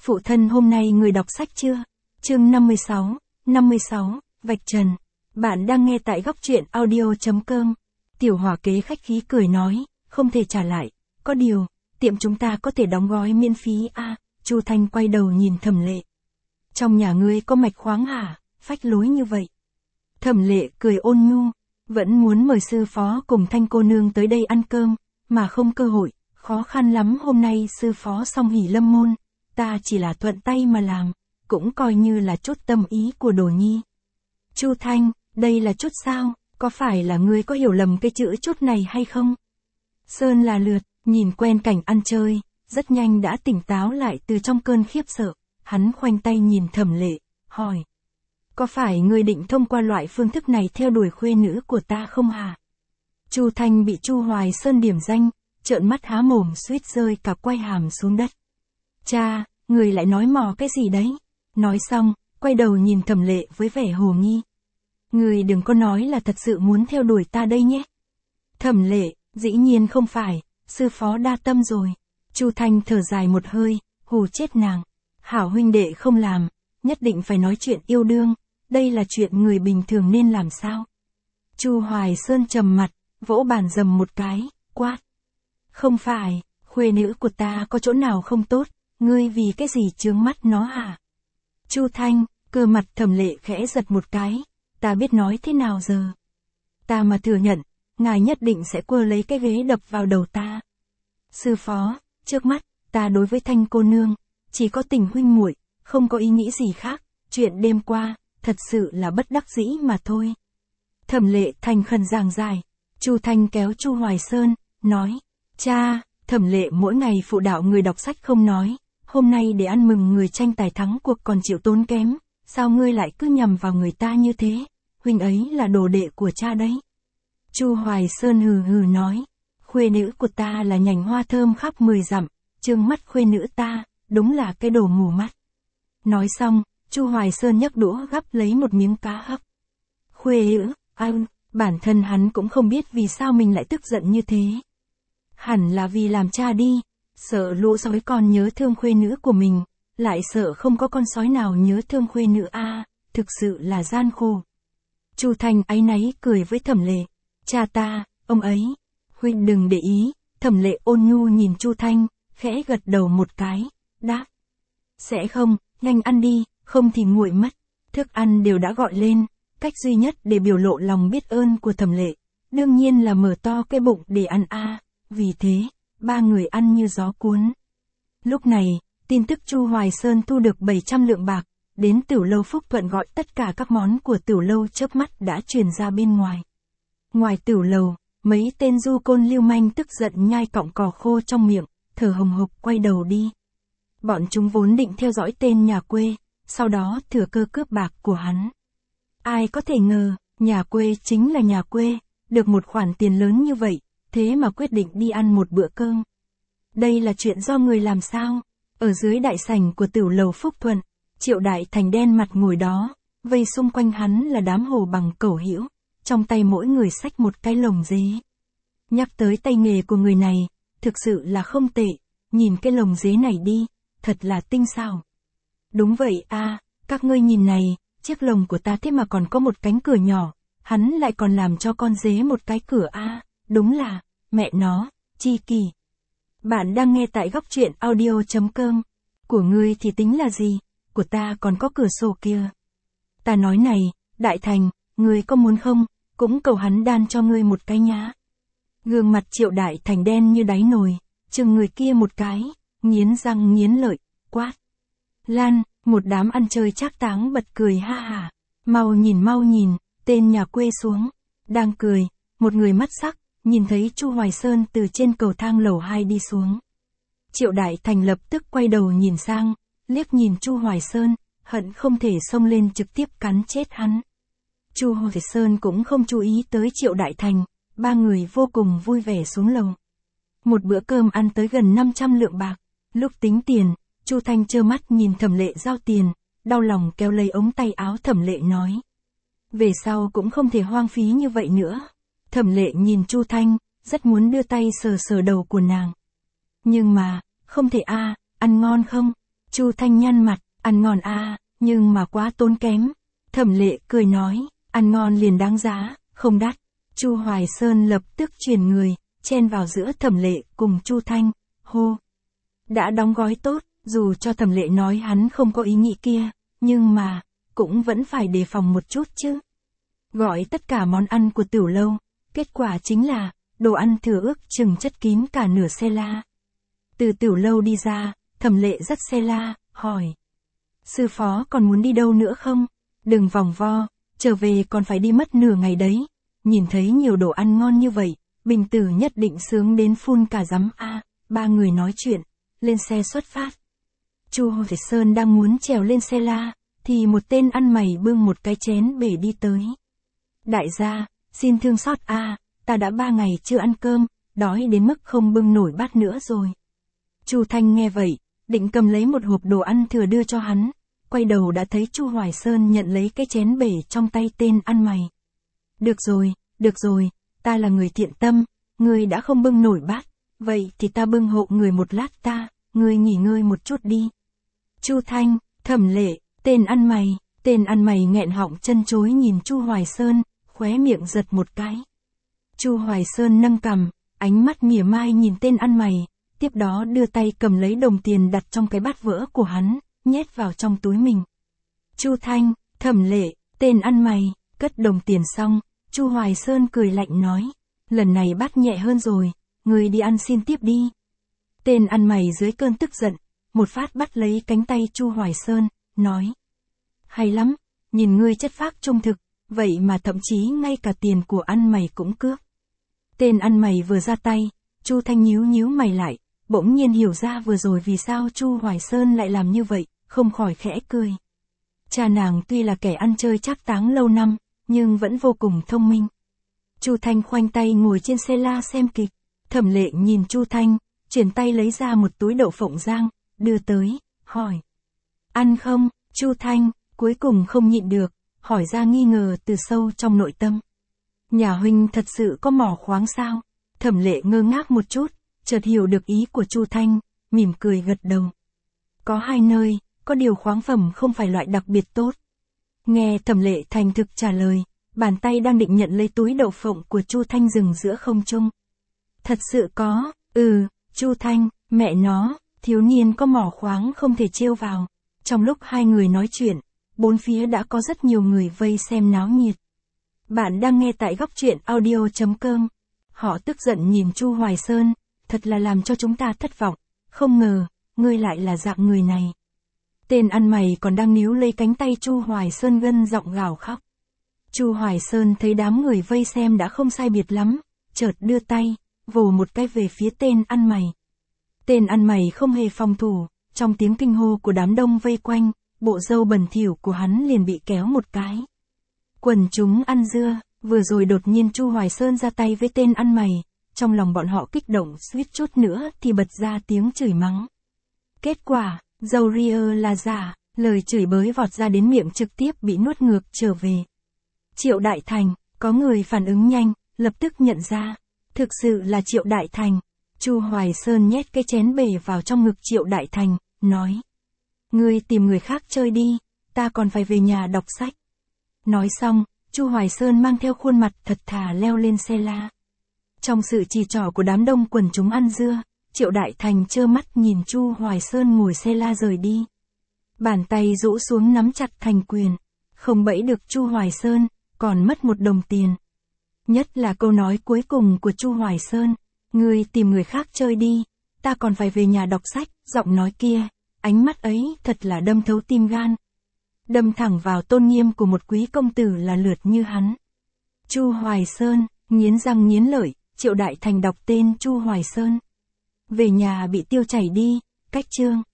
Phụ thân hôm nay người đọc sách chưa? Chương 56, vạch trần. Bạn đang nghe tại góc truyện audio.com. Tiểu Hỏa kế khách khí cười nói, không thể trả lại, có điều, tiệm chúng ta có thể đóng gói miễn phí à, Chu Thanh quay đầu nhìn Thẩm Lệ. Trong nhà ngươi có mạch khoáng hả, phách lối như vậy. Thẩm Lệ cười ôn nhu, vẫn muốn mời sư phó cùng Thanh cô nương tới đây ăn cơm, mà không cơ hội, khó khăn lắm hôm nay sư phó song hỷ lâm môn, ta chỉ là thuận tay mà làm, cũng coi như là chút tâm ý của Đồ Nhi. Chu Thanh, đây là chút sao, có phải là ngươi có hiểu lầm cái chữ chút này hay không? Sơn là lượt, nhìn quen cảnh ăn chơi, rất nhanh đã tỉnh táo lại từ trong cơn khiếp sợ, hắn khoanh tay nhìn Thẩm Lệ, hỏi. Có phải ngươi định thông qua loại phương thức này theo đuổi khuê nữ của ta không hả? Chu Thanh bị Chu Hoài Sơn điểm danh, trợn mắt há mồm suýt rơi cả quai hàm xuống đất. Cha, người lại nói mò cái gì đấy? Nói xong, quay đầu nhìn Thẩm Lệ với vẻ hồ nghi. Người đừng có nói là thật sự muốn theo đuổi ta đây nhé. Thẩm Lệ, dĩ nhiên không phải, sư phó đa tâm rồi. Chu Thanh thở dài một hơi, hù chết nàng. Hảo huynh đệ không làm, nhất định phải nói chuyện yêu đương, đây là chuyện người bình thường nên làm sao? Chu Hoài Sơn trầm mặt, vỗ bàn dầm một cái, quát. Không phải, khuê nữ của ta có chỗ nào không tốt, ngươi vì cái gì chướng mắt nó hả? Chu Thanh, cơ mặt Thẩm Lệ khẽ giật một cái, ta biết nói thế nào giờ? Ta mà thừa nhận, ngài nhất định sẽ quơ lấy cái ghế đập vào đầu ta. Sư phó, trước mắt, ta đối với Thanh cô nương, chỉ có tình huynh muội, không có ý nghĩ gì khác, chuyện đêm qua, thật sự là bất đắc dĩ mà thôi. Thẩm Lệ thành khẩn giảng giải, Chu Thanh kéo Chu Hoài Sơn, nói, cha, Thẩm Lệ mỗi ngày phụ đạo người đọc sách không nói, hôm nay để ăn mừng người tranh tài thắng cuộc còn chịu tốn kém, sao ngươi lại cứ nhầm vào người ta như thế, huynh ấy là đồ đệ của cha đấy. Chu Hoài Sơn hừ hừ nói, khuê nữ của ta là nhành hoa thơm khắp 10 dặm, trương mắt khuê nữ ta, đúng là cái đồ mù mắt. Nói xong, Chu Hoài Sơn nhấc đũa gắp lấy một miếng cá hấp. Khuê nữ, bản thân hắn cũng không biết vì sao mình lại tức giận như thế. Hẳn là vì làm cha đi, sợ lũ sói con nhớ thương khuê nữ của mình, lại sợ không có con sói nào nhớ thương khuê nữ thực sự là gian khổ. Chu Thanh áy náy cười với Thẩm Lệ, cha ta, ông ấy, huynh đừng để ý, Thẩm Lệ ôn nhu nhìn Chu Thanh, khẽ gật đầu một cái, đáp. Sẽ không, nhanh ăn đi, không thì nguội mất, thức ăn đều đã gọi lên, cách duy nhất để biểu lộ lòng biết ơn của Thẩm Lệ, đương nhiên là mở to cái bụng để ăn vì thế, ba người ăn như gió cuốn. Lúc này, tin tức Chu Hoài Sơn thu được 700 lượng bạc, đến Tửu lâu Phúc Thuận gọi tất cả các món của Tửu lâu chớp mắt đã truyền ra bên ngoài. Ngoài Tửu lầu, mấy tên du côn lưu manh tức giận nhai cọng cỏ khô trong miệng, thở hồng hộc quay đầu đi. Bọn chúng vốn định theo dõi tên nhà quê, sau đó thừa cơ cướp bạc của hắn. Ai có thể ngờ, nhà quê chính là nhà quê, được một khoản tiền lớn như vậy, thế mà quyết định đi ăn một bữa cơm. Đây là chuyện do người làm sao? Ở dưới đại sảnh của Tửu lầu Phúc Thuận, Triệu Đại Thành đen mặt ngồi đó, vây xung quanh hắn là đám hồ bằng cẩu hĩu, trong tay mỗi người xách một cái lồng dế. Nhắc tới tay nghề của người này, thực sự là không tệ, nhìn cái lồng dế này đi, thật là tinh xảo. Đúng vậy các ngươi nhìn này, chiếc lồng của ta thế mà còn có một cánh cửa nhỏ, hắn lại còn làm cho con dế một cái cửa đúng là, mẹ nó, chi kỳ. Bạn đang nghe tại góc truyện audio.com, của ngươi thì tính là gì, của ta còn có cửa sổ kia. Ta nói này, Đại Thành, ngươi có muốn không, cũng cầu hắn đan cho ngươi một cái nhá. Gương mặt Triệu Đại Thành đen như đáy nồi, chừng người kia một cái, nghiến răng nghiến lợi, quát. Lan, một đám ăn chơi trác táng bật cười ha hả, mau nhìn, tên nhà quê xuống, đang cười, một người mắt sắc, nhìn thấy Chu Hoài Sơn từ trên cầu thang lầu 2 đi xuống. Triệu Đại Thành lập tức quay đầu nhìn sang, liếc nhìn Chu Hoài Sơn, hận không thể xông lên trực tiếp cắn chết hắn. Chu Hoài Sơn cũng không chú ý tới Triệu Đại Thành, ba người vô cùng vui vẻ xuống lầu. Một bữa cơm ăn tới gần 500 lượng bạc, lúc tính tiền, Chu Thanh trơ mắt nhìn Thẩm Lệ giao tiền, đau lòng kéo lấy ống tay áo Thẩm Lệ nói. Về sau cũng không thể hoang phí như vậy nữa. Thẩm Lệ nhìn Chu Thanh, rất muốn đưa tay sờ sờ đầu của nàng. Nhưng mà, không thể ăn ngon không? Chu Thanh nhăn mặt, ăn ngon à, nhưng mà quá tốn kém. Thẩm Lệ cười nói, ăn ngon liền đáng giá, không đắt. Chu Hoài Sơn lập tức chuyển người, chen vào giữa Thẩm Lệ cùng Chu Thanh, hô. Đã đóng gói tốt, dù cho Thẩm Lệ nói hắn không có ý nghĩ kia, nhưng mà, cũng vẫn phải đề phòng một chút chứ. Gọi tất cả món ăn của tiểu lâu, kết quả chính là, đồ ăn thừa ước chừng chất kín cả nửa xe la. Từ tiểu lâu đi ra, Thẩm Lệ dắt xe la, hỏi. Sư phó còn muốn đi đâu nữa không? Đừng vòng vo, trở về còn phải đi mất nửa ngày đấy. Nhìn thấy nhiều đồ ăn ngon như vậy, Bình Tử nhất định sướng đến phun cả giấm a. Ba người nói chuyện, lên xe xuất phát. Chu Hoài Sơn đang muốn trèo lên xe la, thì một tên ăn mày bưng một cái chén bể đi tới. Đại gia, xin thương xót a, ta đã 3 ngày chưa ăn cơm, đói đến mức không bưng nổi bát nữa rồi. Chu Thanh nghe vậy, định cầm lấy một hộp đồ ăn thừa đưa cho hắn, quay đầu đã thấy Chu Hoài Sơn nhận lấy cái chén bể trong tay tên ăn mày. Được rồi, ta là người thiện tâm, ngươi đã không bưng nổi bát, vậy thì ta bưng hộ người một lát ta, ngươi nghỉ ngơi một chút đi. Chu Thanh, Thẩm Lệ, tên ăn mày nghẹn họng chân chối nhìn Chu Hoài Sơn, khóe miệng giật một cái. Chu Hoài Sơn nâng cằm, ánh mắt mỉa mai nhìn tên ăn mày, tiếp đó đưa tay cầm lấy đồng tiền đặt trong cái bát vỡ của hắn, nhét vào trong túi mình. Chu Thanh, Thẩm Lệ, tên ăn mày, cất đồng tiền xong, Chu Hoài Sơn cười lạnh nói, lần này bát nhẹ hơn rồi, ngươi đi ăn xin tiếp đi. Tên ăn mày dưới cơn tức giận, một phát bắt lấy cánh tay Chu Hoài Sơn, nói. Hay lắm, nhìn ngươi chất phác trung thực, vậy mà thậm chí ngay cả tiền của ăn mày cũng cướp. Tên ăn mày vừa ra tay, Chu Thanh nhíu mày lại, bỗng nhiên hiểu ra vừa rồi vì sao Chu Hoài Sơn lại làm như vậy, không khỏi khẽ cười. Cha nàng tuy là kẻ ăn chơi trác táng lâu năm, nhưng vẫn vô cùng thông minh. Chu Thanh khoanh tay ngồi trên xe la xem kịch, Thẩm Lệ nhìn Chu Thanh, chuyển tay lấy ra một túi đậu phộng rang, đưa tới, hỏi. Ăn không? Chu Thanh, cuối cùng không nhịn được, hỏi ra nghi ngờ từ sâu trong nội tâm. Nhà huynh thật sự có mỏ khoáng sao? Thẩm Lệ ngơ ngác một chút, chợt hiểu được ý của Chu Thanh, mỉm cười gật đầu. Có 2 nơi, có điều khoáng phẩm không phải loại đặc biệt tốt. Nghe Thẩm Lệ thành thực trả lời, bàn tay đang định nhận lấy túi đậu phộng của Chu Thanh dừng giữa không trung. Thật sự có, Chu Thanh, mẹ nó, thiếu niên có mỏ khoáng không thể trêu vào. Trong lúc hai người nói chuyện, bốn phía đã có rất nhiều người vây xem náo nhiệt. Bạn đang nghe tại góc truyện audio.com. Họ tức giận nhìn Chu Hoài Sơn, thật là làm cho chúng ta thất vọng, không ngờ, ngươi lại là dạng người này. Tên ăn mày còn đang níu lấy cánh tay Chu Hoài Sơn gân giọng gào khóc. Chu Hoài Sơn thấy đám người vây xem đã không sai biệt lắm, chợt đưa tay, vồ một cái về phía tên ăn mày. Tên ăn mày không hề phòng thủ, trong tiếng kinh hô của đám đông vây quanh, bộ râu bẩn thỉu của hắn liền bị kéo một cái. Quần chúng ăn dưa, vừa rồi đột nhiên Chu Hoài Sơn ra tay với tên ăn mày, trong lòng bọn họ kích động suýt chút nữa thì bật ra tiếng chửi mắng. Kết quả, dâu ria là giả, lời chửi bới vọt ra đến miệng trực tiếp bị nuốt ngược trở về. Triệu Đại Thành, có người phản ứng nhanh, lập tức nhận ra, thực sự là Triệu Đại Thành. Chu Hoài Sơn nhét cái chén bể vào trong ngực Triệu Đại Thành, nói. Ngươi tìm người khác chơi đi, ta còn phải về nhà đọc sách. Nói xong, Chu Hoài Sơn mang theo khuôn mặt thật thà leo lên xe la. Trong sự chỉ trỏ của đám đông quần chúng ăn dưa, Triệu Đại Thành trơ mắt nhìn Chu Hoài Sơn ngồi xe la rời đi. Bàn tay rũ xuống nắm chặt thành quyền, không bẫy được Chu Hoài Sơn, còn mất 1 đồng tiền. Nhất là câu nói cuối cùng của Chu Hoài Sơn, ngươi tìm người khác chơi đi, ta còn phải về nhà đọc sách, giọng nói kia, ánh mắt ấy thật là đâm thấu tim gan. Đâm thẳng vào tôn nghiêm của một quý công tử là lượt như hắn. Chu Hoài Sơn, nghiến răng nghiến lợi, Triệu Đại Thành đọc tên Chu Hoài Sơn. Về nhà bị tiêu chảy đi, cách chương.